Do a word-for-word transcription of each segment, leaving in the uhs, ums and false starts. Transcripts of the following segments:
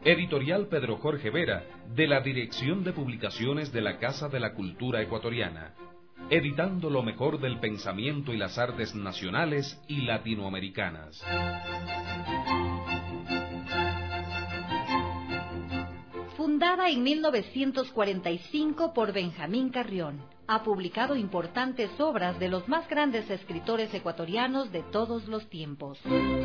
Editorial Pedro Jorge Vera, de la Dirección de Publicaciones de la Casa de la Cultura Ecuatoriana, editando lo mejor del pensamiento y las artes nacionales y latinoamericanas. Fundada en mil novecientos cuarenta y cinco por Benjamín Carrión, ha publicado importantes obras de los más grandes escritores ecuatorianos de todos los tiempos.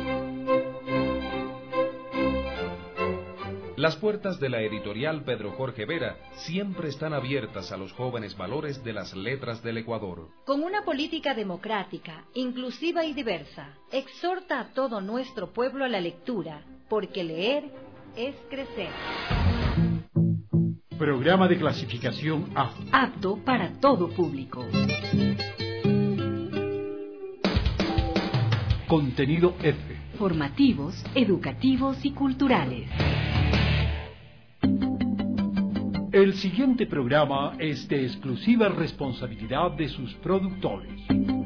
Las puertas de la editorial Pedro Jorge Vera siempre están abiertas a los jóvenes valores de las letras del Ecuador. Con una política democrática, inclusiva y diversa, exhorta a todo nuestro pueblo a la lectura, porque leer es crecer. Programa de clasificación A. Apto para todo público. Contenido F. Formativos, educativos y culturales. El siguiente programa es de exclusiva responsabilidad de sus productores.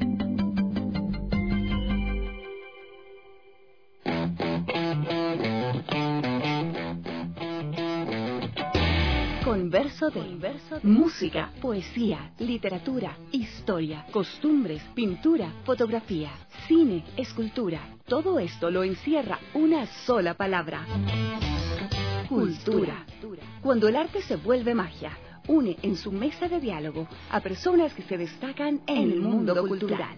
Converso de música, poesía, literatura, historia, costumbres, pintura, fotografía, cine, escultura. Todo esto lo encierra una sola palabra: cultura. Cuando el arte se vuelve magia, une en su mesa de diálogo a personas que se destacan en el mundo cultural.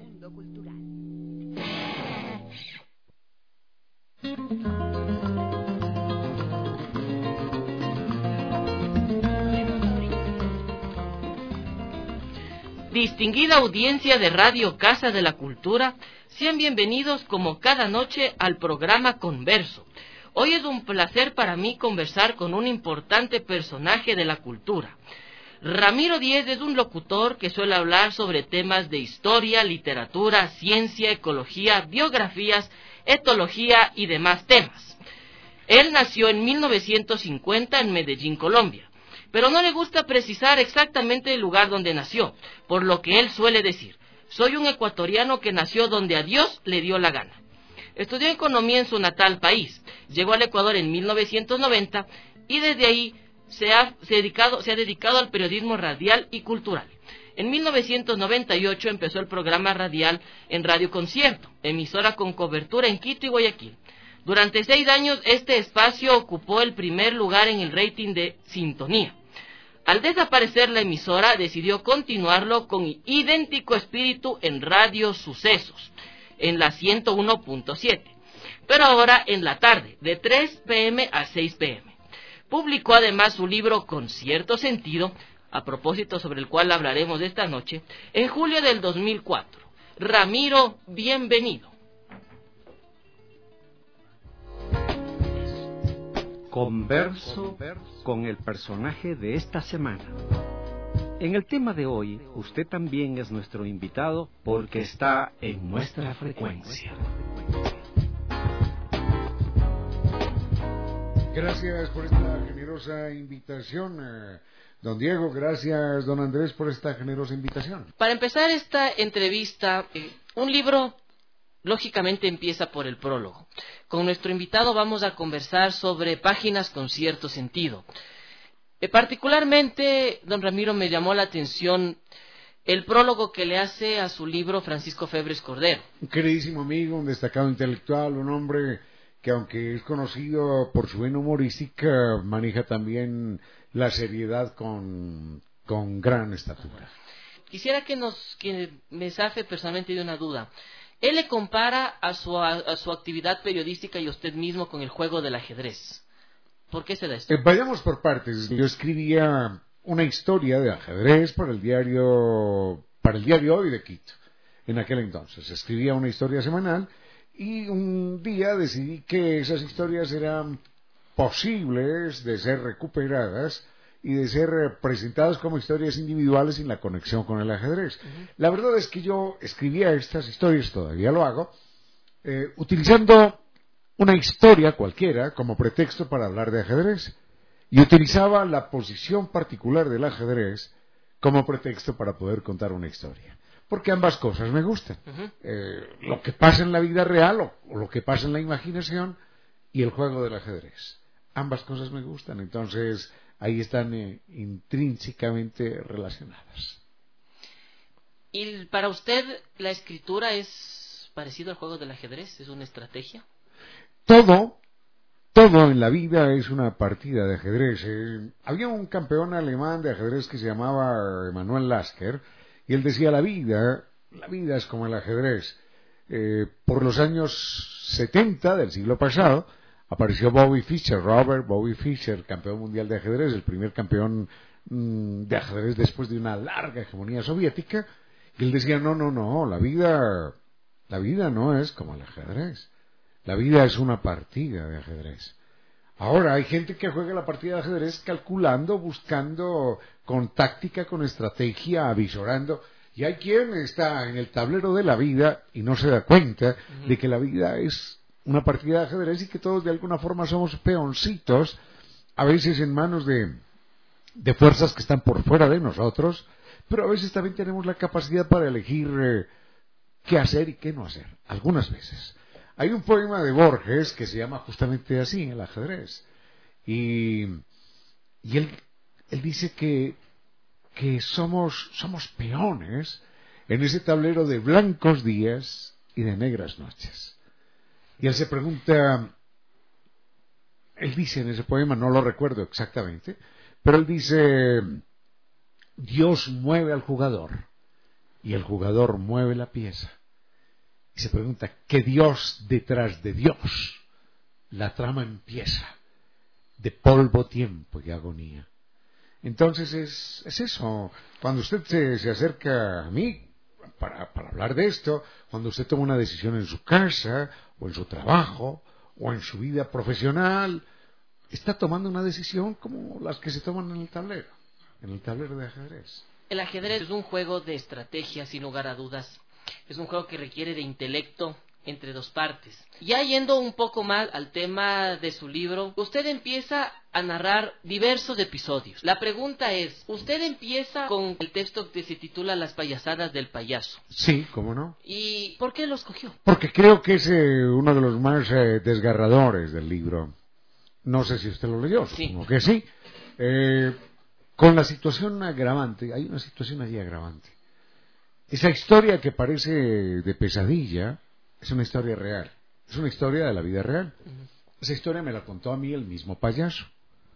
Distinguida audiencia de Radio Casa de la Cultura, sean bienvenidos como cada noche al programa Converso. Hoy es un placer para mí conversar con un importante personaje de la cultura. Ramiro Díez es un locutor que suele hablar sobre temas de historia, literatura, ciencia, ecología, biografías, etología y demás temas. Él nació en mil novecientos cincuenta en Medellín, Colombia, pero no le gusta precisar exactamente el lugar donde nació, por lo que él suele decir: soy un ecuatoriano que nació donde a Dios le dio la gana. Estudió economía en su natal país, llegó al Ecuador en mil novecientos noventa y desde ahí se ha, se, dedicado, se ha dedicado al periodismo radial y cultural. En mil novecientos noventa y ocho empezó el programa radial en Radio Concierto, emisora con cobertura en Quito y Guayaquil. Durante seis años este espacio ocupó el primer lugar en el rating de sintonía. Al desaparecer la emisora, decidió continuarlo con idéntico espíritu en Radio Sucesos, en la ciento uno punto siete, pero ahora en la tarde, de tres pe eme a seis pe eme. Publicó además su libro Con Cierto Sentido, a propósito sobre el cual hablaremos esta noche, en julio del dos mil cuatro. Ramiro, bienvenido. Converso con el personaje de esta semana. En el tema de hoy, usted también es nuestro invitado porque está en nuestra frecuencia. Gracias por esta generosa invitación, eh, don Diego. Gracias, don Andrés, por esta generosa invitación. Para empezar esta entrevista, eh, un libro lógicamente empieza por el prólogo. Con nuestro invitado vamos a conversar sobre páginas con cierto sentido. Eh, particularmente, don Ramiro, me llamó la atención el prólogo que le hace a su libro Francisco Febres Cordero. Un queridísimo amigo, un destacado intelectual, un hombre que, aunque es conocido por su vena humorística, maneja también la seriedad con, con gran estatura. Quisiera que nos que me zafe personalmente de una duda. Él le compara a su, a, a su actividad periodística y a usted mismo con el juego del ajedrez. ¿Por qué se da esto? Eh, vayamos por partes. Yo escribía una historia de ajedrez para el diario, para el diario Hoy de Quito. En aquel entonces escribía una historia semanal y un día decidí que esas historias eran posibles de ser recuperadas y de ser presentadas como historias individuales sin la conexión con el ajedrez. Uh-huh. La verdad es que yo escribía estas historias, todavía lo hago, eh, utilizando una historia cualquiera como pretexto para hablar de ajedrez, y utilizaba la posición particular del ajedrez como pretexto para poder contar una historia, porque ambas cosas me gustan. Uh-huh. eh, lo que pasa en la vida real o, o lo que pasa en la imaginación y el juego del ajedrez. ambas cosas me gustan, entonces ahí están eh, intrínsecamente relacionadas. ¿Y para usted la escritura es parecido al juego del ajedrez? ¿Es una estrategia? Todo, todo en la vida es una partida de ajedrez. Eh, había un campeón alemán de ajedrez que se llamaba Emanuel Lasker, y él decía, la vida, la vida es como el ajedrez. Eh, por los años setenta del siglo pasado, apareció Bobby Fischer, Robert Bobby Fischer, campeón mundial de ajedrez, el primer campeón mmm, de ajedrez después de una larga hegemonía soviética, y él decía, no, no, no, la vida, la vida no es como el ajedrez. La vida es una partida de ajedrez. Ahora, hay gente que juega la partida de ajedrez calculando, buscando, con táctica, con estrategia, avisorando. Y hay quien está en el tablero de la vida y no se da cuenta uh-huh. de que la vida es una partida de ajedrez y que todos de alguna forma somos peoncitos, a veces en manos de, de fuerzas que están por fuera de nosotros, pero a veces también tenemos la capacidad para elegir eh, qué hacer y qué no hacer, algunas veces. Hay un poema de Borges que se llama justamente así, el ajedrez. Y, y él, él dice que, que somos, somos peones en ese tablero de blancos días y de negras noches. Y él se pregunta, él dice en ese poema, no lo recuerdo exactamente, pero él dice, Dios mueve al jugador y el jugador mueve la pieza. Y se pregunta, ¿qué Dios detrás de Dios? La trama empieza, de polvo, tiempo y agonía. Entonces es, es eso, cuando usted se, se acerca a mí para, para hablar de esto, cuando usted toma una decisión en su casa, o en su trabajo, o en su vida profesional, está tomando una decisión como las que se toman en el tablero, en el tablero de ajedrez. El ajedrez es un juego de estrategia, sin lugar a dudas. Es un juego que requiere de intelecto entre dos partes. Ya yendo un poco más al tema de su libro, usted empieza a narrar diversos episodios. La pregunta es, usted empieza con el texto que se titula Las payasadas del payaso. Sí, ¿cómo no? ¿Y por qué lo escogió? Porque creo que es eh, uno de los más eh, desgarradores del libro. No sé si usted lo leyó, sí. Supongo que sí. Eh, con la situación agravante, hay una situación allí agravante. Esa historia que parece de pesadilla es una historia real, es una historia de la vida real. Uh-huh. Esa historia me la contó a mí el mismo payaso.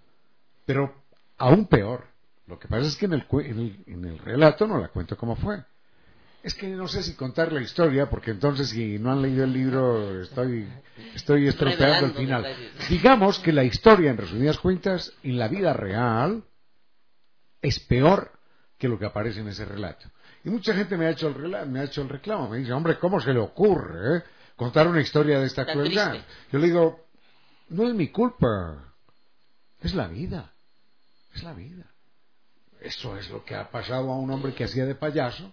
Pero aún peor, lo que pasa es que en el, en el, en el relato no la cuento como fue. Es que no sé si contar la historia, porque entonces si no han leído el libro estoy, estoy estropeando el final. Digamos que la historia, en resumidas cuentas, en la vida real es peor que lo que aparece en ese relato. Y mucha gente me ha hecho el, rela- me ha hecho el reclamo, me dice, hombre, ¿cómo se le ocurre eh, contar una historia de esta Tan crueldad? triste. Yo le digo, no es mi culpa, es la vida, es la vida. Eso es lo que ha pasado a un hombre que hacía de payaso,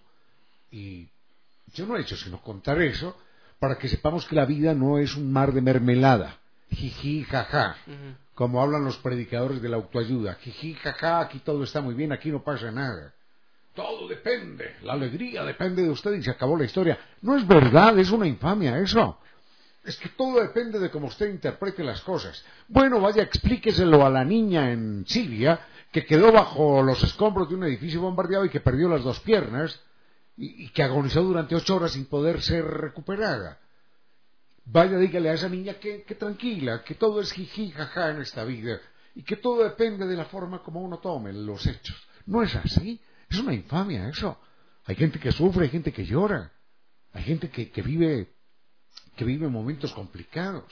y yo no he hecho sino contar eso para que sepamos que la vida no es un mar de mermelada, jiji, jaja, uh-huh. como hablan los predicadores de la autoayuda, jiji, jaja, aquí todo está muy bien, aquí no pasa nada. Todo depende, la alegría depende de usted y se acabó la historia. No es verdad, es una infamia eso. Es que todo depende de cómo usted interprete las cosas. Bueno, vaya, explíqueselo a la niña en Siria que quedó bajo los escombros de un edificio bombardeado y que perdió las dos piernas y, y que agonizó durante ocho horas sin poder ser recuperada. Vaya, dígale a esa niña que, que tranquila, que todo es jiji, jaja en esta vida y que todo depende de la forma como uno tome los hechos. No es así. Es una infamia eso. Hay gente que sufre, hay gente que llora, hay gente que, que vive que vive momentos complicados.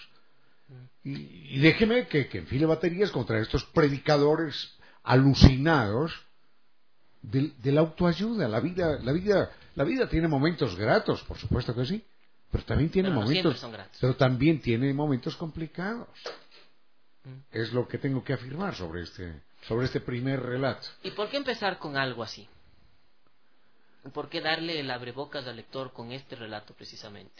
Y, y déjeme que, que enfile baterías contra estos predicadores alucinados de, de la autoayuda. La vida, la vida, la vida tiene momentos gratos, por supuesto que sí, pero también tiene pero no momentos, son gratos. pero también tiene momentos complicados. Mm. Es lo que tengo que afirmar sobre este. sobre este primer relato. ¿Y por qué empezar con algo así? ¿Por qué darle el abrebocas al lector con este relato precisamente?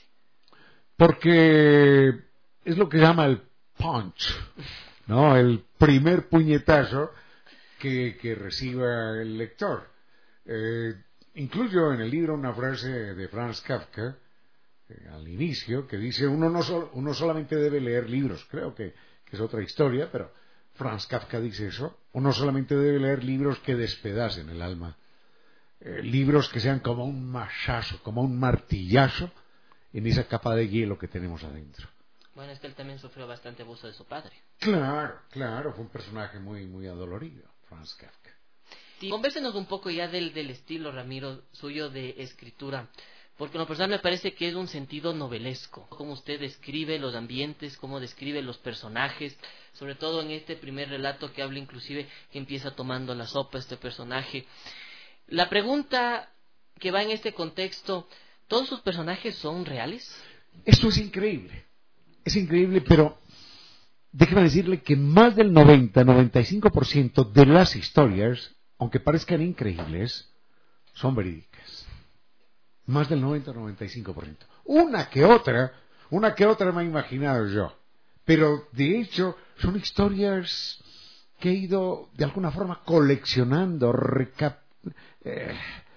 Porque es lo que se llama el punch, ¿no? El primer puñetazo que, que reciba el lector. Eh, incluyo en el libro una frase de Franz Kafka, eh, al inicio, que dice, uno, no so- uno solamente debe leer libros, creo que, que es otra historia, pero Franz Kafka dice eso. Uno solamente debe leer libros que despedacen el alma. Eh, libros que sean como un machazo, como un martillazo en esa capa de hielo que tenemos adentro. Bueno, es que él también sufrió bastante abuso de su padre. Claro, claro, fue un personaje muy, muy adolorido, Franz Kafka. Sí, convérsenos un poco ya del, del estilo, Ramiro, suyo de escritura, porque en lo personal me parece que es un sentido novelesco. Cómo usted describe los ambientes, cómo describe los personajes, sobre todo en este primer relato que habla inclusive que empieza tomando la sopa este personaje. La pregunta que va en este contexto, ¿todos sus personajes son reales? Esto es increíble, es increíble, pero déjeme decirle que más del noventa a noventa y cinco por ciento de las historias, aunque parezcan increíbles, son verídicas. Más del noventa a noventa y cinco por ciento. Una que otra, una que otra me he imaginado yo. Pero de hecho son historias que he ido de alguna forma coleccionando, recap eh,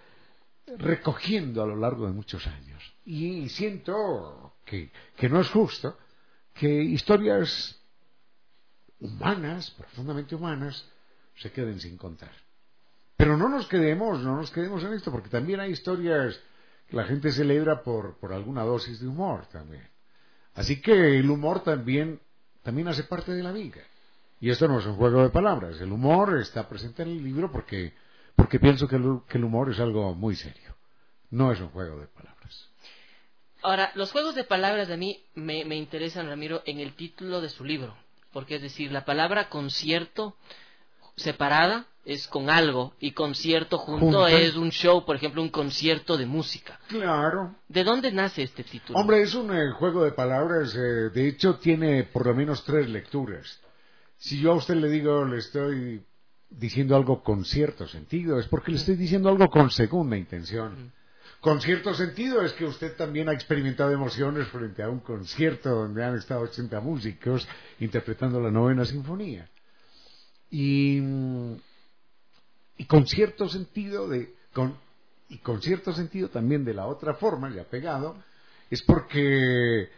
recogiendo a lo largo de muchos años. Y siento que, que no es justo que historias humanas, profundamente humanas, se queden sin contar. Pero no nos quedemos, no nos quedemos en esto, porque también hay historias que la gente celebra por, por alguna dosis de humor también. Así que el humor también, también hace parte de la vida. Y esto no es un juego de palabras. El humor está presente en el libro porque, porque pienso que el, que el humor es algo muy serio. No es un juego de palabras. Ahora, los juegos de palabras a mí me, me interesan, Ramiro, en el título de su libro. Porque es decir, la palabra concierto separada es con algo y concierto junto Juntas. Es un show, por ejemplo, un concierto de música. Claro. ¿De dónde nace este título? Hombre, es un eh, juego de palabras, eh, de hecho tiene por lo menos tres lecturas. Si yo a usted le digo, le estoy diciendo algo con cierto sentido, es porque le estoy diciendo algo con segunda intención. Mm. Con cierto sentido es que usted también ha experimentado emociones frente a un concierto donde han estado ochenta músicos interpretando la novena sinfonía. Y, y con cierto sentido de con, y con cierto sentido también de la otra forma, ya pegado, es porque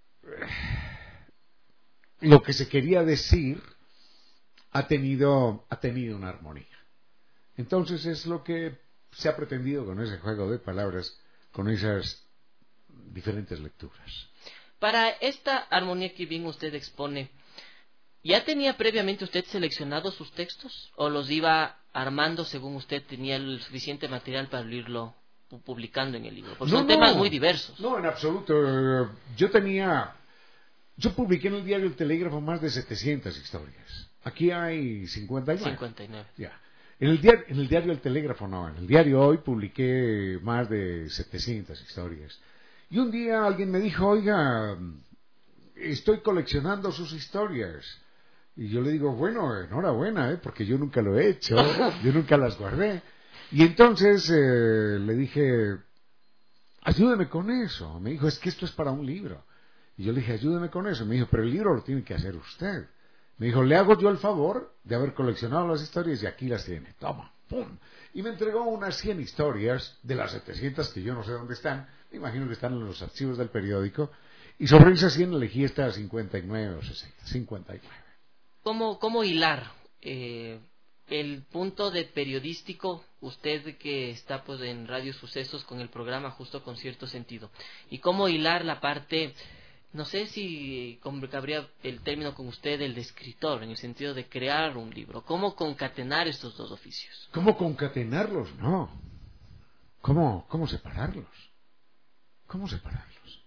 lo que se quería decir ha tenido, ha tenido una armonía. Entonces es lo que se ha pretendido con ese juego de palabras, con esas diferentes lecturas. Para esta armonía que bien usted expone, ¿ya tenía previamente usted seleccionado sus textos o los iba armando según usted tenía el suficiente material para irlo publicando en el libro? Porque no, son no, temas muy diversos. No, en absoluto. Yo tenía... Yo publiqué en el diario El Telégrafo más de setecientas historias. Aquí hay cincuenta y nueve. cincuenta y nueve. Ya. En el, diario, en el diario El Telégrafo no, en el diario Hoy publiqué más de setecientas historias. Y un día alguien me dijo, oiga, estoy coleccionando sus historias. Y yo le digo, bueno, enhorabuena, ¿eh? Porque yo nunca lo he hecho, yo nunca las guardé. Y entonces eh, le dije, ayúdeme con eso. Me dijo, es que esto es para un libro. Y yo le dije, ayúdeme con eso. Me dijo, pero el libro lo tiene que hacer usted. Me dijo, le hago yo el favor de haber coleccionado las historias y aquí las tiene. Toma, pum. Y me entregó unas cien historias de las setecientas que yo no sé dónde están. Me imagino que están en los archivos del periódico. Y sobre esas cien elegí estas cincuenta y nueve o sesenta. cincuenta y nueve. ¿Cómo, cómo hilar eh, el punto de periodístico, usted que está pues en Radio Sucesos con el programa Justo con Cierto Sentido? ¿Y cómo hilar la parte... No sé si cabría el término con usted, el de escritor, en el sentido de crear un libro. ¿Cómo concatenar estos dos oficios? ¿Cómo concatenarlos? No. ¿Cómo, cómo separarlos? ¿Cómo separarlos?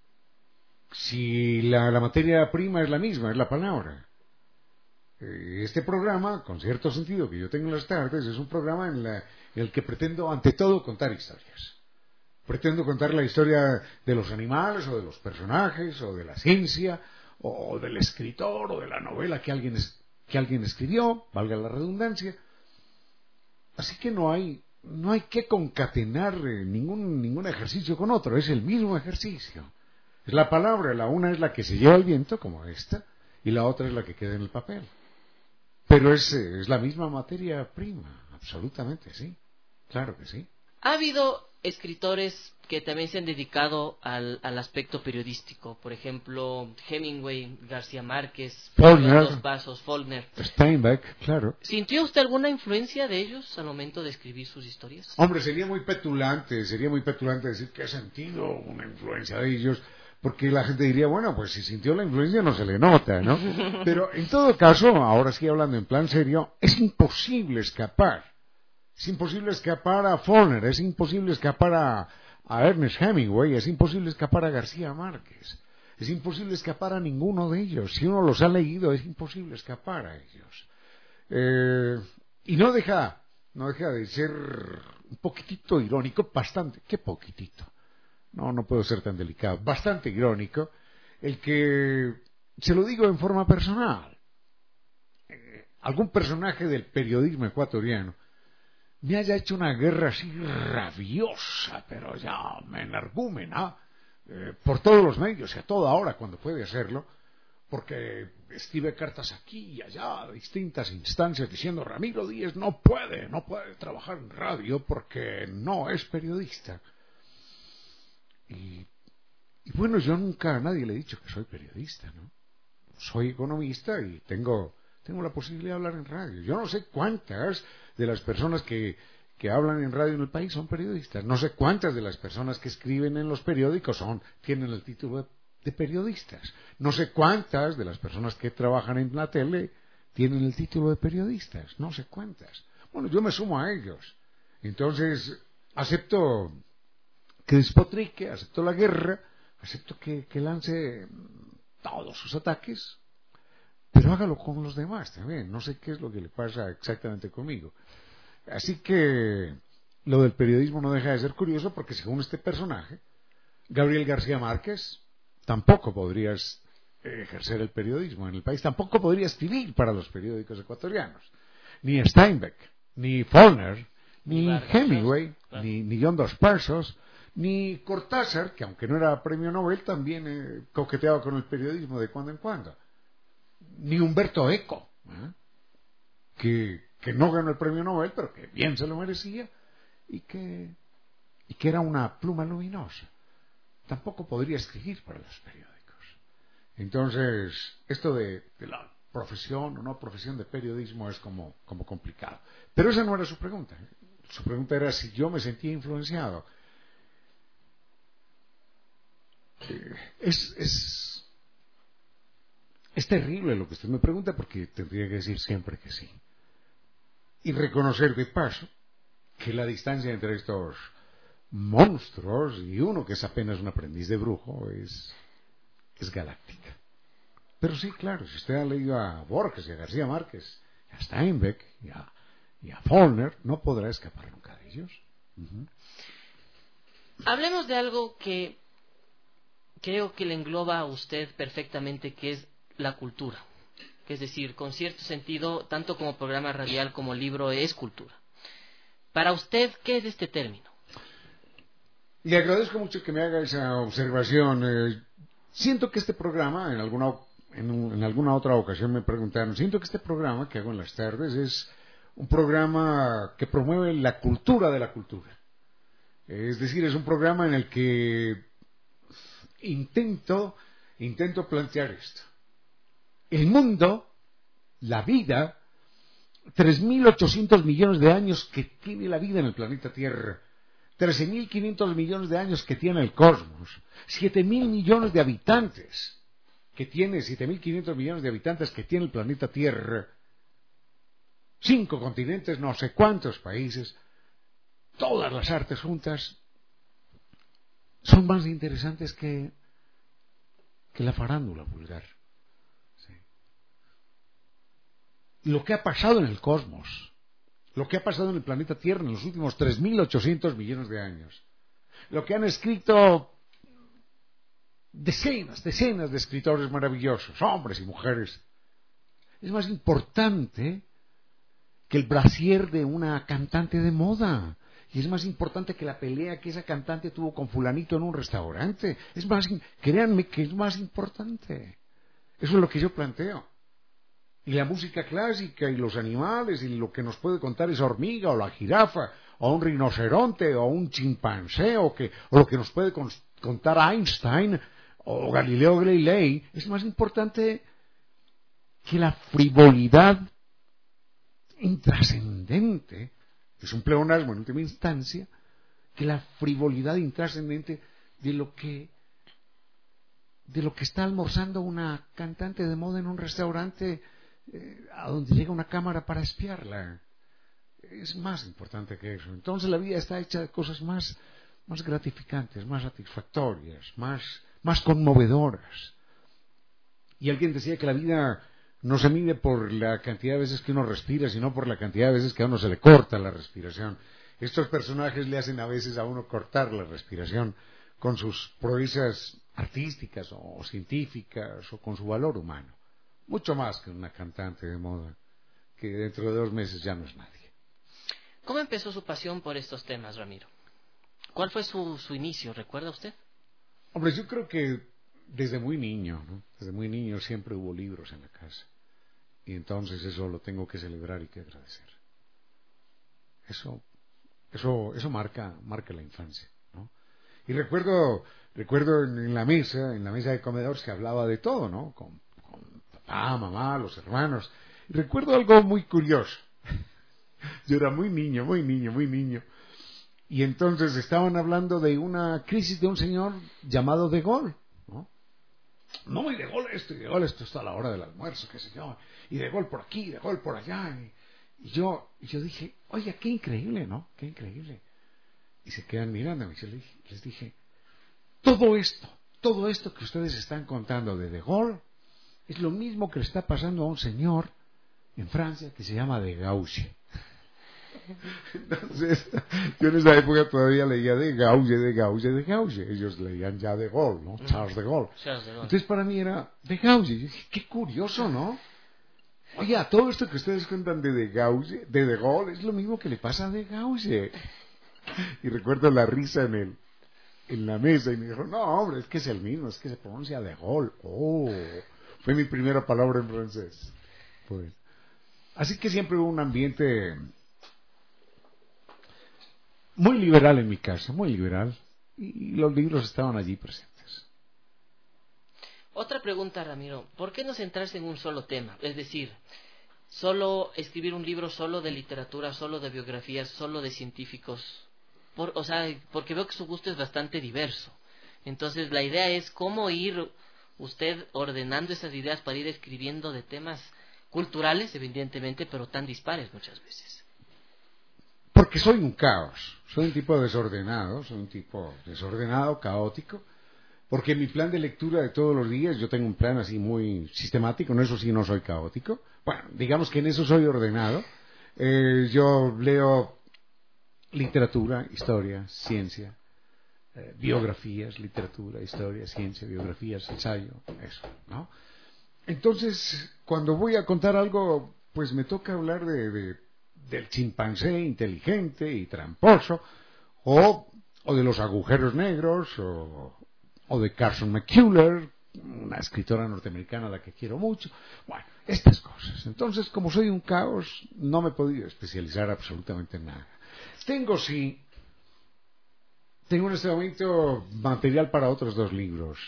Si la, la materia prima es la misma, es la palabra. Este programa, con cierto sentido que yo tengo en las tardes, es un programa en, la, en el que pretendo, ante todo, contar historias. Pretendo contar la historia de los animales, o de los personajes, o de la ciencia, o del escritor, o de la novela que alguien, es, que alguien escribió, valga la redundancia. Así que no hay, no hay que concatenar ningún, ningún ejercicio con otro, es el mismo ejercicio. Es la palabra, la una es la que se lleva el viento, como esta, y la otra es la que queda en el papel. Pero es, es la misma materia prima, absolutamente, sí, claro que sí. Ha habido escritores que también se han dedicado al, al aspecto periodístico, por ejemplo, Hemingway, García Márquez, Faulkner, Dos Pasos, Faulkner. Steinbeck, claro. ¿Sintió usted alguna influencia de ellos al momento de escribir sus historias? Hombre, sería muy petulante, sería muy petulante decir que ha sentido una influencia de ellos, porque la gente diría, bueno, pues si sintió la influencia no se le nota, ¿no? Pero en todo caso, ahora sí hablando en plan serio, es imposible escapar. Es imposible escapar a Faulkner, es imposible escapar a, a Ernest Hemingway, es imposible escapar a García Márquez, es imposible escapar a ninguno de ellos. Si uno los ha leído, es imposible escapar a ellos. Eh, y no deja, no deja de ser un poquitito irónico, bastante, qué poquitito. No, no puedo ser tan delicado, bastante irónico, el que, se lo digo en forma personal, eh, algún personaje del periodismo ecuatoriano me haya hecho una guerra así rabiosa, pero ya me energúmena, eh, por todos los medios y a toda hora cuando puede hacerlo, porque escribe cartas aquí y allá a distintas instancias diciendo Ramiro Díez no puede, no puede trabajar en radio porque no es periodista. Y, y bueno, yo nunca a nadie le he dicho que soy periodista, ¿no? Soy economista y tengo, tengo la posibilidad de hablar en radio. Yo no sé cuántas de las personas que, que hablan en radio en el país son periodistas. No sé cuántas de las personas que escriben en los periódicos son, tienen el título de, de periodistas. No sé cuántas de las personas que trabajan en la tele tienen el título de periodistas. No sé cuántas. Bueno, yo me sumo a ellos. Entonces, acepto que despotrique, acepto la guerra, acepto que, que lance todos sus ataques, pero hágalo con los demás también. No sé qué es lo que le pasa exactamente conmigo. Así que lo del periodismo no deja de ser curioso, porque según este personaje, Gabriel García Márquez tampoco podría ejercer el periodismo en el país, tampoco podría escribir para los periódicos ecuatorianos. Ni Steinbeck, ni Faulkner, ni Hemingway, ni, ni John Dos Passos, ni Cortázar, que aunque no era premio Nobel, también eh, coqueteaba con el periodismo de cuando en cuando. Ni Humberto Eco, ¿eh? que, que no ganó el premio Nobel, pero que bien se lo merecía, y que, y que era una pluma luminosa. Tampoco podría escribir para los periódicos. Entonces, esto de, de la profesión o no profesión de periodismo es como, como complicado. Pero esa no era su pregunta. Su pregunta era si yo me sentía influenciado. Es, es, es terrible lo que usted me pregunta, porque tendría que decir siempre que sí. Y reconocer de paso que la distancia entre estos monstruos y uno que es apenas un aprendiz de brujo es, es galáctica. Pero sí, claro, si usted ha leído a Borges y a García Márquez, a Steinbeck y a, y a Faulkner, no podrá escapar nunca de ellos. Uh-huh. Hablemos de algo que creo que le engloba a usted perfectamente, que es la cultura. Que es decir, con cierto sentido, tanto como programa radial como libro, es cultura. Para usted, ¿qué es este término? Le agradezco mucho que me haga esa observación. Eh, siento que este programa, en alguna, en, un, en alguna otra ocasión me preguntaron, siento que este programa que hago en las tardes es un programa que promueve la cultura de la cultura. Es decir, es un programa en el que intento, intento plantear esto. El mundo, la vida, tres mil ochocientos millones de años que tiene la vida en el planeta Tierra, trece mil quinientos millones de años que tiene el cosmos, siete mil millones de habitantes que tiene, siete mil quinientos millones de habitantes que tiene el planeta Tierra, cinco continentes, no sé cuántos países, todas las artes juntas, son más interesantes que, que la farándula vulgar. Sí. Lo que ha pasado en el cosmos, lo que ha pasado en el planeta Tierra en los últimos tres mil ochocientos millones de años, lo que han escrito decenas, decenas de escritores maravillosos, hombres y mujeres, es más importante que el brasier de una cantante de moda. Y es más importante que la pelea que esa cantante tuvo con fulanito en un restaurante. Es más, créanme que es más importante. Eso es lo que yo planteo. y la música clásica y los animales y lo que nos puede contar esa hormiga o la jirafa o un rinoceronte o un chimpancé o, que, o lo que nos puede con, contar Einstein o Galileo Galilei es más importante que la frivolidad intrascendente, que es un pleonasmo en última instancia, que la frivolidad intrascendente de lo que de lo que está almorzando una cantante de moda en un restaurante eh, a donde llega una cámara para espiarla. Es más importante que eso. Entonces la vida está hecha de cosas más, más gratificantes, más satisfactorias, más, más conmovedoras. Y alguien decía que la vida no se mide por la cantidad de veces que uno respira, sino por la cantidad de veces que a uno se le corta la respiración. Estos personajes le hacen a veces a uno cortar la respiración con sus proezas artísticas o científicas o con su valor humano. Mucho más que una cantante de moda que dentro de dos meses ya no es nadie. ¿Cómo empezó su pasión por estos temas, Ramiro? ¿Cuál fue su, su inicio? ¿Recuerda usted? Hombre, yo creo que desde muy niño, ¿no? Desde muy niño siempre hubo libros en la casa. Y entonces eso lo tengo que celebrar y que agradecer. Eso, eso, eso marca, marca la infancia, ¿no? Y recuerdo, recuerdo en, en la mesa, en la mesa de comedor se hablaba de todo, ¿no? Con, con papá, mamá, los hermanos. Y recuerdo algo muy curioso. Yo era muy niño, muy niño, muy niño. Y entonces estaban hablando de una crisis de un señor llamado De Gaulle, ¿no? No, y De Gaulle esto, y De Gaulle esto está a la hora del almuerzo, qué sé yo. Y De Gaulle por aquí, De Gaulle por allá. Y, y yo, y yo dije, oye, qué increíble, ¿no? Qué increíble. Y se quedan mirándome. Y yo les, les dije, todo esto, todo esto que ustedes están contando de De Gaulle es lo mismo que le está pasando a un señor en Francia que se llama De Gaulle. Entonces, yo en esa época todavía leía De Gaulle, De Gaulle, De Gaulle. Ellos leían ya De Gaulle, ¿no? Charles de Gaulle. Charles de Gaulle. Entonces para mí era De Gaulle. Yo dije, qué curioso, ¿no? Oye, todo esto que ustedes cuentan de De Gaulle, de De Gaulle, es lo mismo que le pasa a De Gaulle. Y recuerdo la risa en el, en la mesa y me dijo, no, hombre, es que es el mismo, es que se pronuncia De Gaulle. Oh, fue mi primera palabra en francés. Pues, así que siempre hubo un ambiente muy liberal en mi casa, muy liberal, y los libros estaban allí presentes. Otra pregunta, Ramiro, ¿por qué no centrarse en un solo tema? Es decir, solo escribir un libro solo de literatura, solo de biografías, solo de científicos. Por, o sea, porque veo que su gusto es bastante diverso. Entonces la idea es cómo ir usted ordenando esas ideas para ir escribiendo de temas culturales, evidentemente, pero tan dispares muchas veces. Porque soy un caos, soy un tipo desordenado, soy un tipo desordenado, caótico, porque mi plan de lectura de todos los días, yo tengo un plan así muy sistemático, en eso sí no soy caótico, bueno, digamos que en eso soy ordenado, eh, yo leo literatura, historia, ciencia, eh, biografías, literatura, historia, ciencia, biografías, ensayo, eso, ¿no? Entonces, cuando voy a contar algo, pues me toca hablar de, de del chimpancé inteligente y tramposo, o, o de los agujeros negros, o, o de Carson McCullers, una escritora norteamericana a la que quiero mucho. Bueno, estas cosas. Entonces, como soy un caos, no me he podido especializar absolutamente en nada. Tengo, sí, tengo en este momento material para otros dos libros.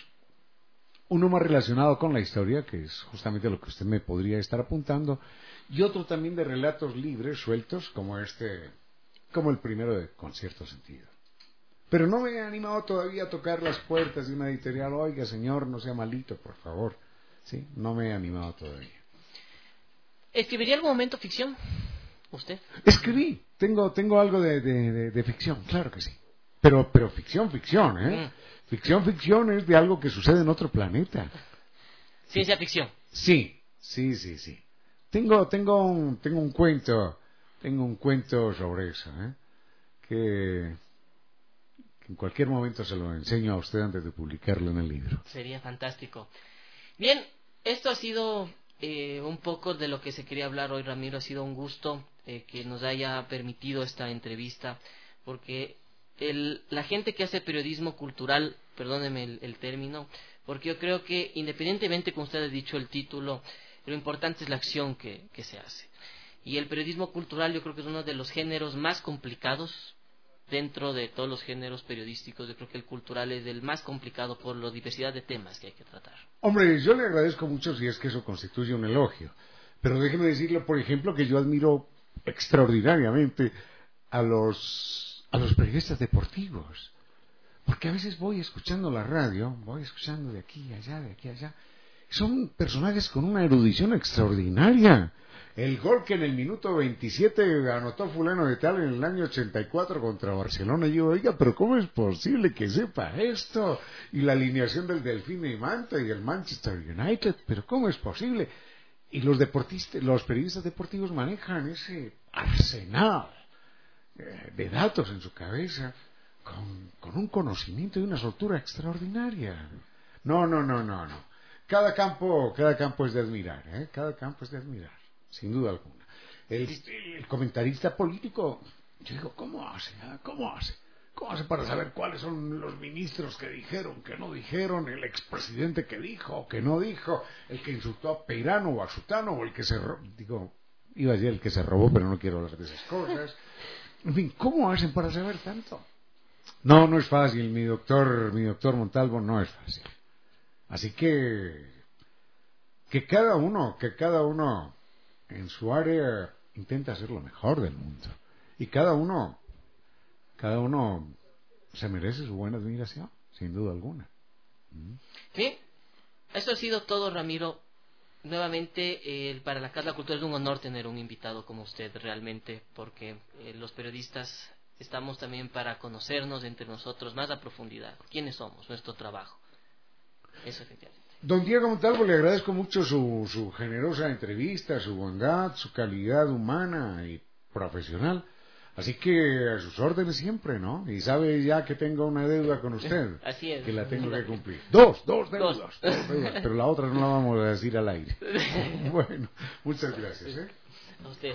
Uno más relacionado con la historia, que es justamente lo que usted me podría estar apuntando, y otro también de relatos libres, sueltos, como este, como el primero de Con cierto sentido. Pero no me he animado todavía a tocar las puertas de una editorial. Oiga, señor, no sea malito, por favor. Sí, no me he animado todavía. ¿Escribiría algún momento ficción? ¿Usted? Escribí, tengo, tengo algo de, de, de, de ficción, claro que sí. Pero, pero ficción, ficción, ¿eh? Mm. Ficción, ficción es de algo que sucede en otro planeta. ¿Ciencia ficción? Sí, sí, sí, sí. Tengo, tengo un, tengo un cuento, tengo un cuento sobre eso, ¿eh? Que, que en cualquier momento se lo enseño a usted antes de publicarlo en el libro. Sería fantástico. Bien, esto ha sido eh, un poco de lo que se quería hablar hoy, Ramiro. Ha sido un gusto eh, que nos haya permitido esta entrevista, porque el, la gente que hace periodismo cultural, perdóneme el, el término, porque yo creo que independientemente, como usted ha dicho el título, lo importante es la acción que, que se hace. Y el periodismo cultural yo creo que es uno de los géneros más complicados dentro de todos los géneros periodísticos. Yo creo que el cultural es el más complicado por la diversidad de temas que hay que tratar. Hombre, yo le agradezco mucho si es que eso constituye un elogio, pero déjeme decirle, por ejemplo, que yo admiro extraordinariamente a los, a los periodistas deportivos. Porque a veces voy escuchando la radio, voy escuchando de aquí a allá, de aquí a allá. Son personajes con una erudición extraordinaria. El gol que en el minuto veintisiete anotó fulano de tal en el año ochenta y cuatro contra Barcelona. Y yo, oiga, pero ¿cómo es posible que sepa esto? Y la alineación del Delfín y Manta y del Manchester United, pero ¿cómo es posible? Y los deportistas, los periodistas deportivos manejan ese arsenal eh, de datos en su cabeza. Con, con un conocimiento y una soltura extraordinaria. No, no, no, no, no. Cada campo, cada campo es de admirar, ¿eh? Cada campo es de admirar, sin duda alguna. El, el comentarista político, yo digo, ¿cómo hace? ¿eh? ¿Cómo hace? ¿Cómo hace para saber cuáles son los ministros que dijeron, que no dijeron, el expresidente que dijo, que no dijo, el que insultó a Peirano o a Sutano, o el que se robó? Digo, iba a decir el que se robó, pero no quiero hablar de esas cosas. En fin, ¿cómo hacen para saber tanto? No, no es fácil, mi doctor, mi doctor Montalvo, no es fácil. Así que, que cada uno, que cada uno en su área intenta hacer lo mejor del mundo. Y cada uno, cada uno se merece su buena admiración, sin duda alguna. ¿Mm? Sí, eso ha sido todo, Ramiro. Nuevamente, eh, para la Casa de la Cultura es un honor tener un invitado como usted, realmente, porque eh, los periodistas estamos también para conocernos entre nosotros más a profundidad. ¿Quiénes somos? Nuestro trabajo. Eso, efectivamente. Don Diego Montalvo, le agradezco mucho su, su generosa entrevista, su bondad, su calidad humana y profesional. Así que a sus órdenes siempre, ¿no? Y sabe ya que tengo una deuda con usted. Así es. Que la tengo que cumplir. Dos, dos deudas. Dos. Dos deudas, pero la otra no la vamos a decir al aire. Bueno, muchas gracias, ¿eh? A usted.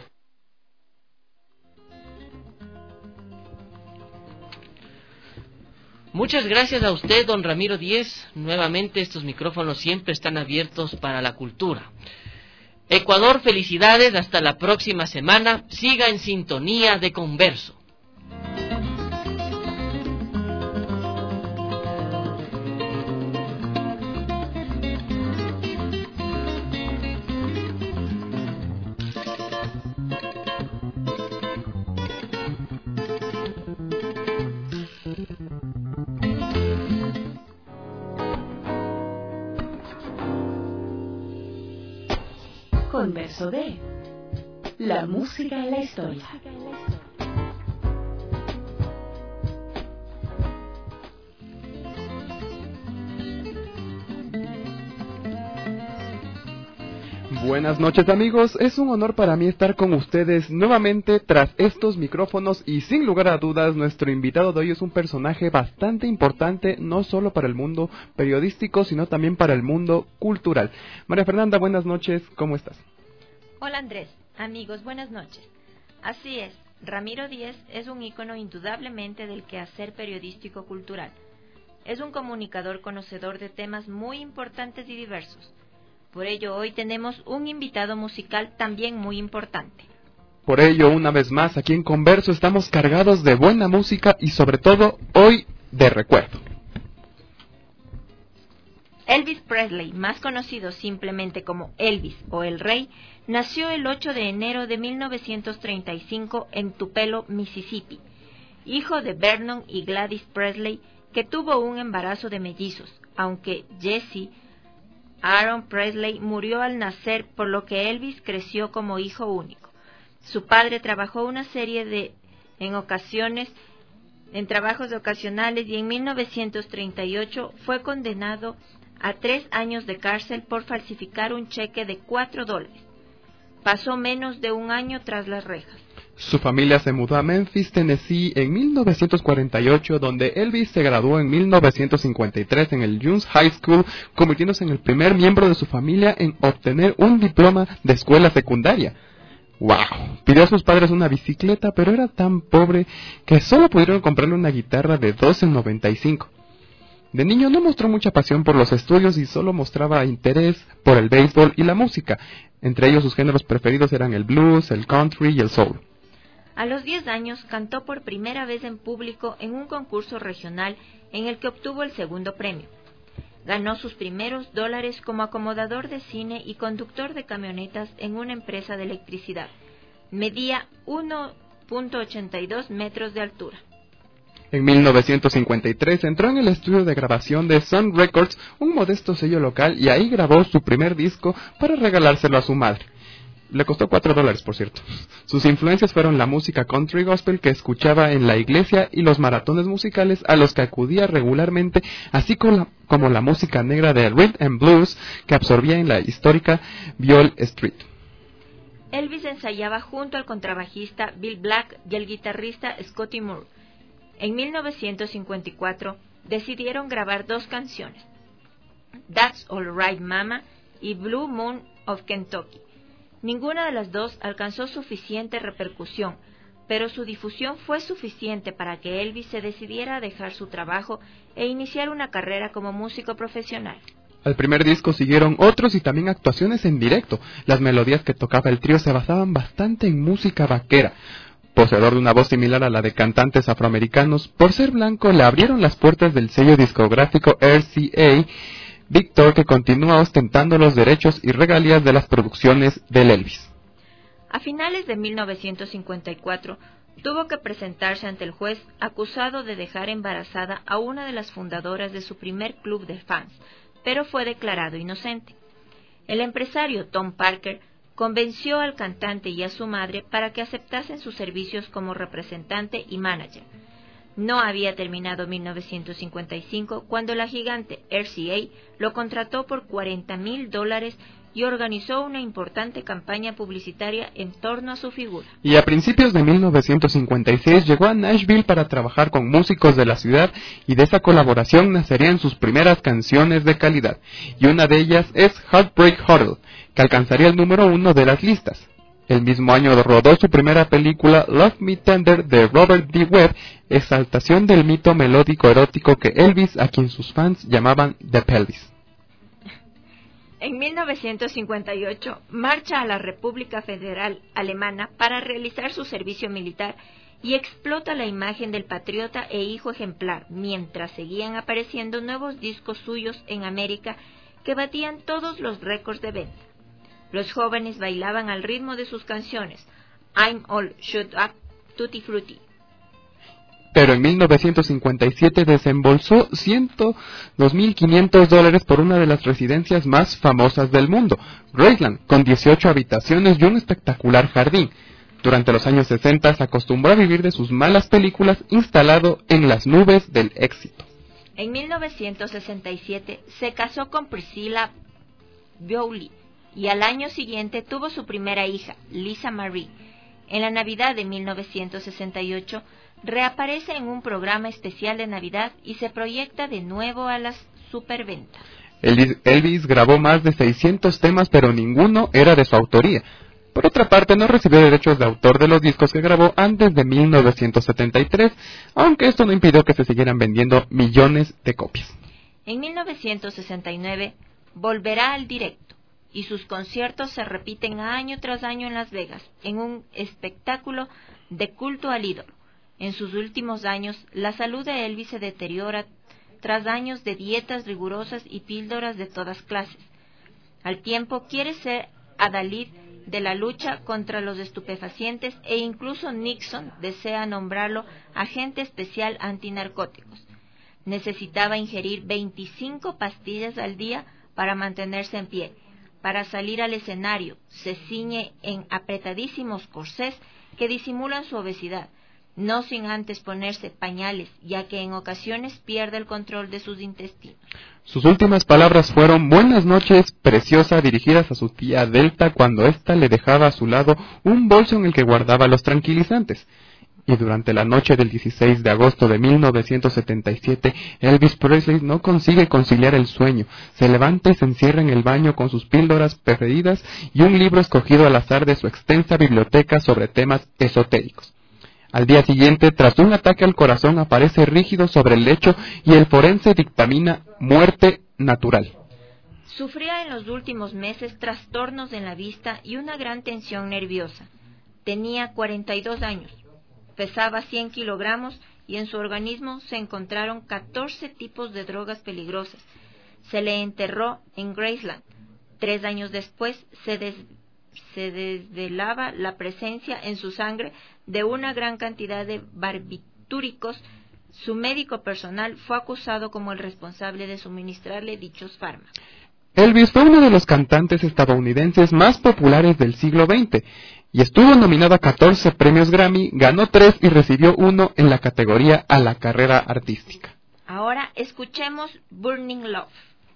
Muchas gracias a usted, don Ramiro Díez. Nuevamente estos micrófonos siempre están abiertos para la cultura. Ecuador, felicidades, hasta la próxima semana. Siga en sintonía de Converso. Converso de la música en la historia. Buenas noches, amigos, es un honor para mí estar con ustedes nuevamente tras estos micrófonos y sin lugar a dudas nuestro invitado de hoy es un personaje bastante importante no solo para el mundo periodístico sino también para el mundo cultural. María Fernanda, buenas noches, ¿cómo estás? Hola Andrés, amigos, buenas noches. Así es, Ramiro Díez es un ícono indudablemente del quehacer periodístico cultural. Es un comunicador conocedor de temas muy importantes y diversos. Por ello, hoy tenemos un invitado musical también muy importante. Por ello, una vez más, aquí en Converso estamos cargados de buena música y sobre todo, hoy, de recuerdo. Elvis Presley, más conocido simplemente como Elvis o El Rey, nació el ocho de enero de mil novecientos treinta y cinco en Tupelo, Mississippi, hijo de Vernon y Gladys Presley, que tuvo un embarazo de mellizos, aunque Jesse Aaron Presley murió al nacer, por lo que Elvis creció como hijo único. Su padre trabajó una serie de, en ocasiones, en trabajos ocasionales y en mil novecientos treinta y ocho fue condenado a tres años de cárcel por falsificar un cheque de cuatro dólares. Pasó menos de un año tras las rejas. Su familia se mudó a Memphis, Tennessee en mil novecientos cuarenta y ocho, donde Elvis se graduó en mil novecientos cincuenta y tres en el Jones High School, convirtiéndose en el primer miembro de su familia en obtener un diploma de escuela secundaria. ¡Wow! Pidió a sus padres una bicicleta, pero era tan pobre que solo pudieron comprarle una guitarra de doce noventa y cinco. De niño no mostró mucha pasión por los estudios y solo mostraba interés por el béisbol y la música. Entre ellos sus géneros preferidos eran el blues, el country y el soul. A los diez años cantó por primera vez en público en un concurso regional en el que obtuvo el segundo premio. Ganó sus primeros dólares como acomodador de cine y conductor de camionetas en una empresa de electricidad. Medía uno punto ochenta y dos metros de altura. En mil novecientos cincuenta y tres entró en el estudio de grabación de Sun Records, un modesto sello local, y ahí grabó su primer disco para regalárselo a su madre. Le costó cuatro dólares, por cierto. Sus influencias fueron la música country gospel que escuchaba en la iglesia y los maratones musicales a los que acudía regularmente, así como la, como la música negra de rhythm and blues que absorbía en la histórica Beale Street. Elvis ensayaba junto al contrabajista Bill Black y el guitarrista Scotty Moore. En mil novecientos cincuenta y cuatro decidieron grabar dos canciones, That's All Right Mama y Blue Moon of Kentucky. Ninguna de las dos alcanzó suficiente repercusión, pero su difusión fue suficiente para que Elvis se decidiera a dejar su trabajo e iniciar una carrera como músico profesional. Al primer disco siguieron otros y también actuaciones en directo. Las melodías que tocaba el trío se basaban bastante en música vaquera. Poseedor de una voz similar a la de cantantes afroamericanos, por ser blanco le abrieron las puertas del sello discográfico R C A Victor, que continúa ostentando los derechos y regalías de las producciones del Elvis. A finales de mil novecientos cincuenta y cuatro tuvo que presentarse ante el juez acusado de dejar embarazada a una de las fundadoras de su primer club de fans, pero fue declarado inocente. El empresario Tom Parker convenció al cantante y a su madre para que aceptasen sus servicios como representante y manager. No había terminado mil novecientos cincuenta y cinco cuando la gigante R C A lo contrató por cuarenta mil dólares y organizó una importante campaña publicitaria en torno a su figura. Y a principios de mil novecientos cincuenta y seis llegó a Nashville para trabajar con músicos de la ciudad, y de esa colaboración nacerían sus primeras canciones de calidad, y una de ellas es Heartbreak Hotel, que alcanzaría el número uno de las listas. El mismo año rodó su primera película Love Me Tender de Robert D. Webb, exaltación del mito melódico erótico que Elvis, a quien sus fans llamaban The Pelvis. En mil novecientos cincuenta y ocho marcha a la República Federal Alemana para realizar su servicio militar y explota la imagen del patriota e hijo ejemplar, mientras seguían apareciendo nuevos discos suyos en América que batían todos los récords de venta. Los jóvenes bailaban al ritmo de sus canciones I'm All Shut Up, Tutti Frutti. Pero en mil novecientos cincuenta y siete desembolsó ciento dos mil quinientos dólares por una de las residencias más famosas del mundo, Graceland, con dieciocho habitaciones y un espectacular jardín. Durante los años sesenta se acostumbró a vivir de sus malas películas, instalado en las nubes del éxito. En mil novecientos sesenta y siete se casó con Priscilla Beaulieu y al año siguiente tuvo su primera hija, Lisa Marie. En la Navidad de mil novecientos sesenta y ocho reaparece en un programa especial de Navidad y se proyecta de nuevo a las superventas. Elvis, Elvis grabó más de seiscientos temas, pero ninguno era de su autoría. Por otra parte, no recibió derechos de autor de los discos que grabó antes de mil novecientos setenta y tres, aunque esto no impidió que se siguieran vendiendo millones de copias. En mil novecientos sesenta y nueve volverá al directo, y sus conciertos se repiten año tras año en Las Vegas, en un espectáculo de culto al ídolo. En sus últimos años, la salud de Elvis se deteriora tras años de dietas rigurosas y píldoras de todas clases. Al tiempo, quiere ser adalid de la lucha contra los estupefacientes e incluso Nixon desea nombrarlo agente especial antinarcóticos. Necesitaba ingerir veinticinco pastillas al día para mantenerse en pie. Para salir al escenario, se ciñe en apretadísimos corsés que disimulan su obesidad, no sin antes ponerse pañales, ya que en ocasiones pierde el control de sus intestinos. Sus últimas palabras fueron "Buenas noches, preciosa", dirigidas a su tía Delta cuando ésta le dejaba a su lado un bolso en el que guardaba los tranquilizantes. Y durante la noche del dieciséis de agosto de mil novecientos setenta y siete, Elvis Presley no consigue conciliar el sueño. Se levanta y se encierra en el baño con sus píldoras preferidas y un libro escogido al azar de su extensa biblioteca sobre temas esotéricos. Al día siguiente, tras un ataque al corazón, aparece rígido sobre el lecho y el forense dictamina muerte natural. Sufría en los últimos meses trastornos en la vista y una gran tensión nerviosa. Tenía cuarenta y dos años, pesaba cien kilogramos y en su organismo se encontraron catorce tipos de drogas peligrosas. Se le enterró en Graceland. Tres años después se, des, se desvelaba la presencia en su sangre de una gran cantidad de barbitúricos. Su médico personal fue acusado como el responsable de suministrarle dichos fármacos. Elvis fue uno de los cantantes estadounidenses más populares del siglo veinte y estuvo nominado a catorce premios Grammy, ganó tres y recibió uno en la categoría a la carrera artística. Ahora escuchemos Burning Love.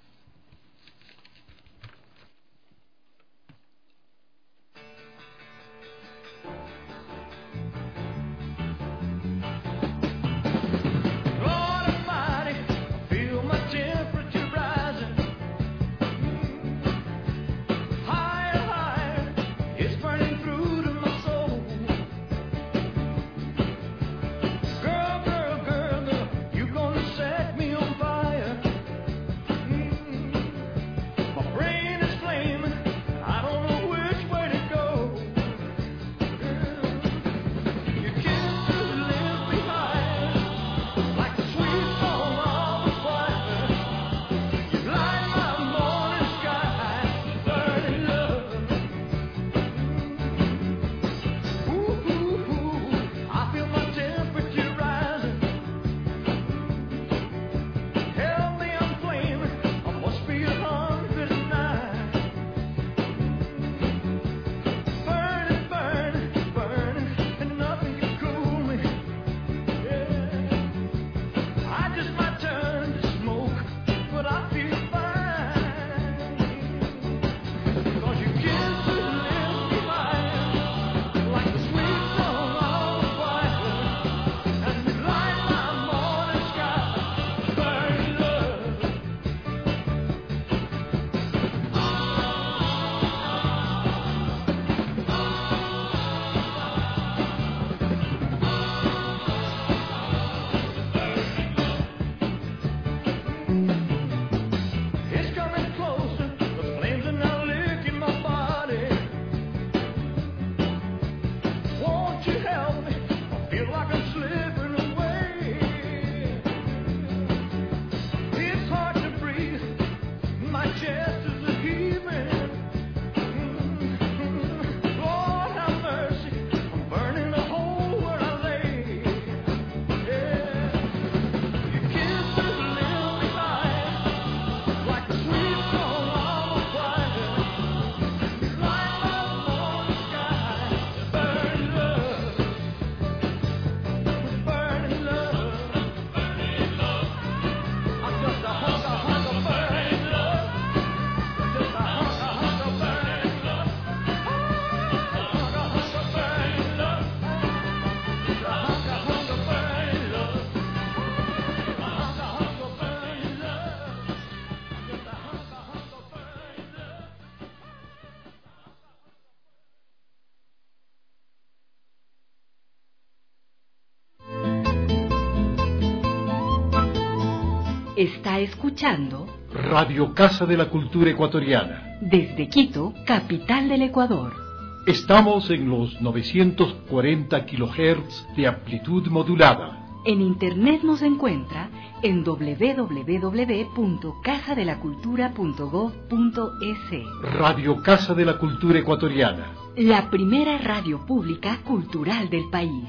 Está escuchando Radio Casa de la Cultura Ecuatoriana. Desde Quito, capital del Ecuador. Estamos en los novecientos cuarenta kilohertz de amplitud modulada. En internet nos encuentra en doble u doble u doble u punto casa de la cultura punto gob punto es. Radio Casa de la Cultura Ecuatoriana. La primera radio pública cultural del país.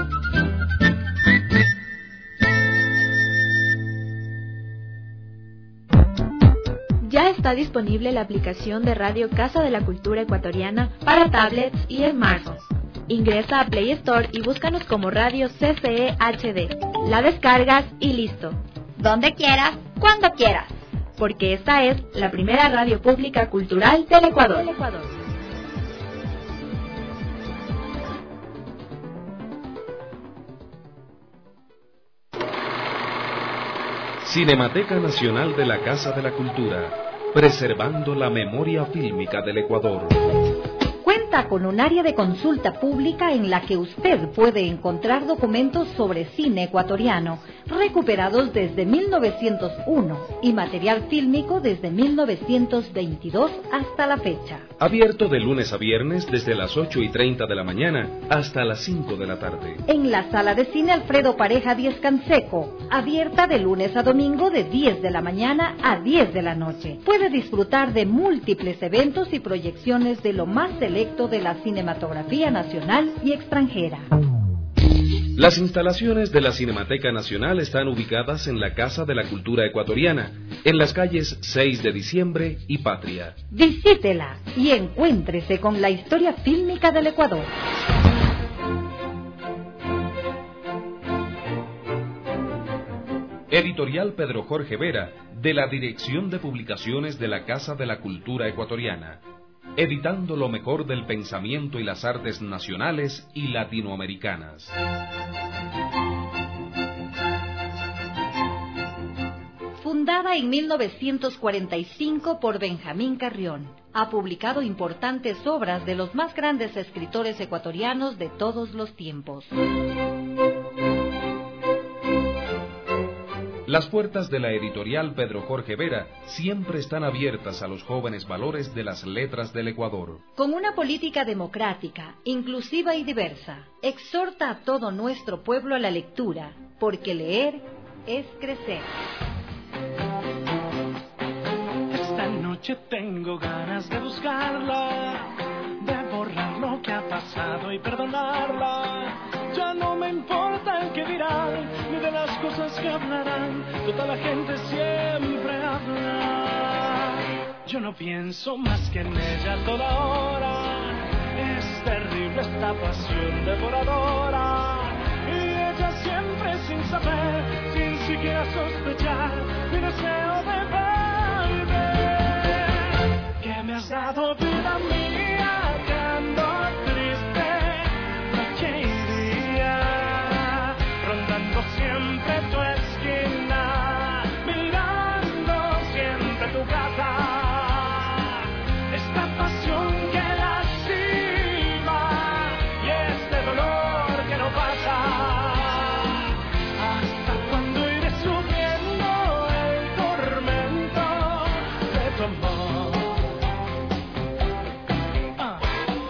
Ya está disponible la aplicación de Radio Casa de la Cultura Ecuatoriana para tablets y smartphones. Ingresa a Play Store y búscanos como Radio C C E H D. La descargas y listo. Donde quieras, cuando quieras. Porque esta es la primera radio pública cultural del Ecuador. Del Ecuador. Cinemateca Nacional de la Casa de la Cultura, preservando la memoria fílmica del Ecuador. Cuenta con un área de consulta pública en la que usted puede encontrar documentos sobre cine ecuatoriano, recuperados desde mil novecientos uno y material fílmico desde mil novecientos veintidós hasta la fecha. Abierto de lunes a viernes desde las ocho y treinta de la mañana hasta las cinco de la tarde. En la sala de cine Alfredo Pareja Diez Canseco, abierta de lunes a domingo de diez de la mañana a diez de la noche. Puede disfrutar de múltiples eventos y proyecciones de lo más selecto de la cinematografía nacional y extranjera. Las instalaciones de la Cinemateca Nacional están ubicadas en la Casa de la Cultura Ecuatoriana, en las calles seis de diciembre y Patria. Visítela y encuéntrese con la historia fílmica del Ecuador. Editorial Pedro Jorge Vera, de la Dirección de Publicaciones de la Casa de la Cultura Ecuatoriana. Editando lo mejor del pensamiento y las artes nacionales y latinoamericanas. Fundada en mil novecientos cuarenta y cinco por Benjamín Carrión, ha publicado importantes obras de los más grandes escritores ecuatorianos de todos los tiempos. Las puertas de la editorial Pedro Jorge Vera siempre están abiertas a los jóvenes valores de las letras del Ecuador. Con una política democrática, inclusiva y diversa, exhorta a todo nuestro pueblo a la lectura, porque leer es crecer. Esta noche tengo ganas de buscarla, de borrar lo que ha pasado y perdonarla. Ya no me importa el que dirán, ni de las cosas que hablarán, toda la gente siempre habla. Yo no pienso más que en ella toda hora, es terrible esta pasión devoradora. Y ella siempre sin saber, sin siquiera sospechar, mi deseo de volver. Que me has dado vida mía, que ando triste, noche y día, rondando siempre tu esquina, mirando siempre tu casa. Esta pasión que lastima y este dolor que no pasa. ¿Hasta cuándo iré sufriendo el tormento de tu amor? Ah.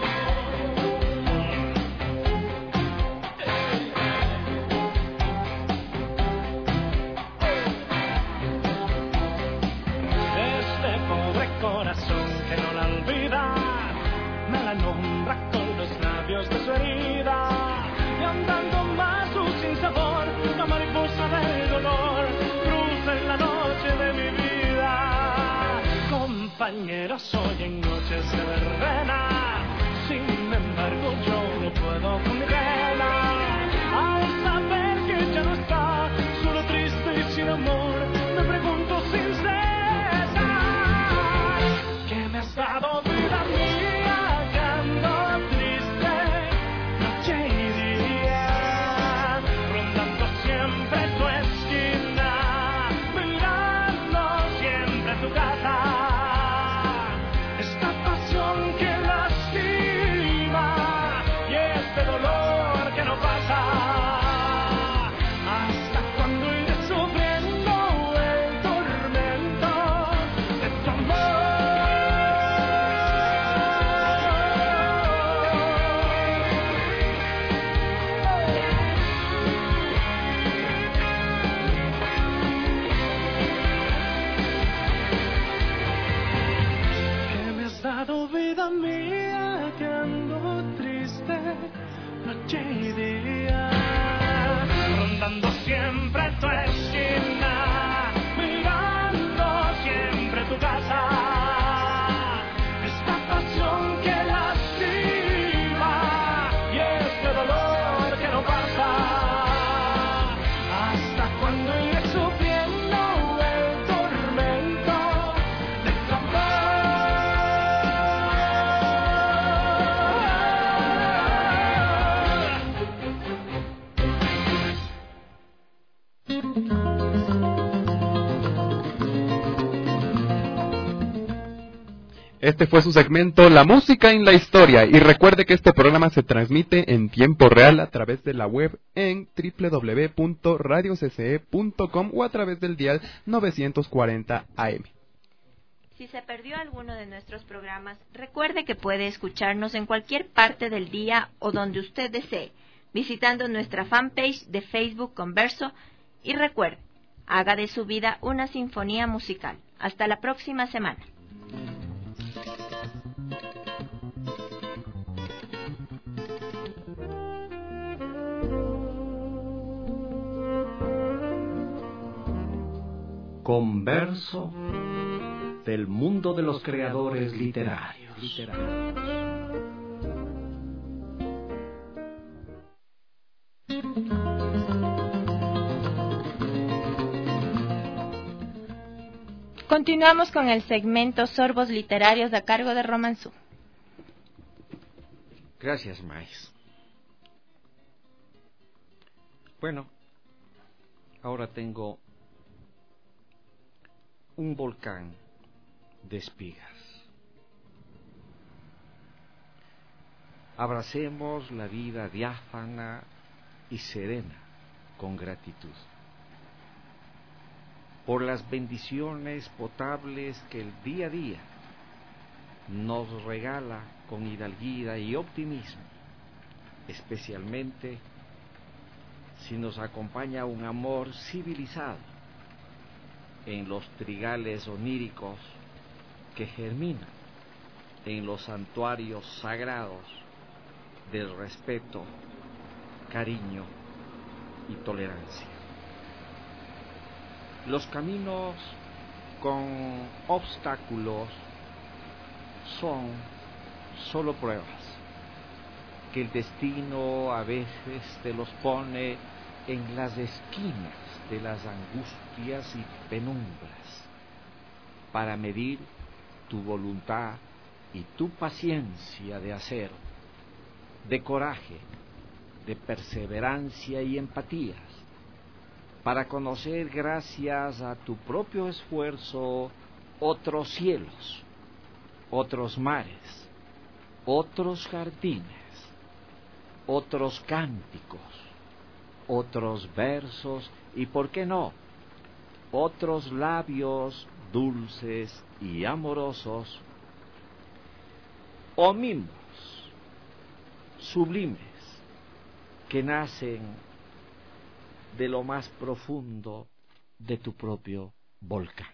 Este pobre corazón que no la olvida, me la nombra con los labios de su herida, y andando más su sinsabor, la mariposa del dolor cruza en la noche de mi vida. Compañeros, hoy en noches de verbena, sin embargo yo no puedo con mi pena, al saber que ya no está, solo triste y sin amor, me pregunto sin cesar, ¿qué me has dado vida mía, que ando triste, noche y día, rondando siempre tu esquina, mirando siempre tu casa? Esta pasión que lastima y este dolor que no pasa. ¿Hasta cuándo iré sufriendo el tormento de tu amor? Que me has dado vida mía, que ando triste, noche y día, rondando siempre tu esquina, mirando siempre tu casa. Esta pasión que lastima y este dolor que no pasa. ¿Hasta cuándo iré sufriendo el tormento de tu amor? Este fue su segmento La Música en la Historia, y recuerde que este programa se transmite en tiempo real a través de la web en doble u doble u doble u punto radio c c e punto com o a través del dial novecientos cuarenta A M. Si se perdió alguno de nuestros programas, recuerde que puede escucharnos en cualquier parte del día o donde usted desee, visitando nuestra fanpage de Facebook Converso, y recuerde, haga de su vida una sinfonía musical. Hasta la próxima semana. Converso del mundo de los creadores literarios. Continuamos con el segmento Sorbos Literarios a cargo de Romanzú. Gracias, Mais. Bueno, ahora tengo un volcán de espigas. Abracemos la vida diáfana y serena con gratitud por las bendiciones potables que el día a día nos regala con hidalguía y optimismo, especialmente si nos acompaña un amor civilizado en los trigales oníricos que germinan en los santuarios sagrados del respeto, cariño y tolerancia. Los caminos con obstáculos son solo pruebas que el destino a veces te los pone en las esquinas de las angustias y penumbras para medir tu voluntad y tu paciencia de acero, de coraje, de perseverancia y empatías, para conocer gracias a tu propio esfuerzo otros cielos, otros mares, otros jardines, otros cánticos, otros versos y, ¿por qué no?, otros labios dulces y amorosos, o mimos sublimes que nacen de lo más profundo de tu propio volcán.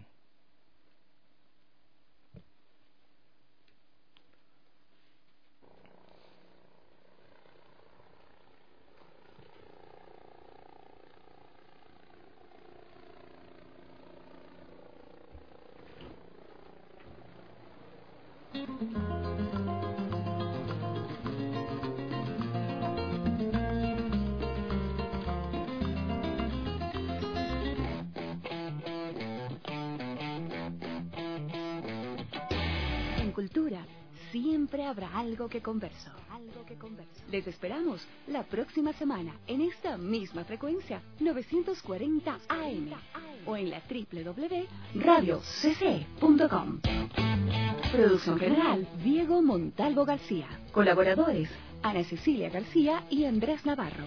Cultura, siempre habrá algo que converso. Algo que converso. Les esperamos la próxima semana en esta misma frecuencia, novecientos cuarenta A M, o en la doble u doble u doble u punto radio c c e punto com. Producción general, Diego Montalvo García. Colaboradores, Ana Cecilia García y Andrés Navarro.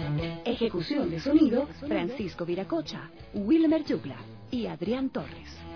Ejecución de sonido, Francisco Viracocha, Wilmer Yugla y Adrián Torres.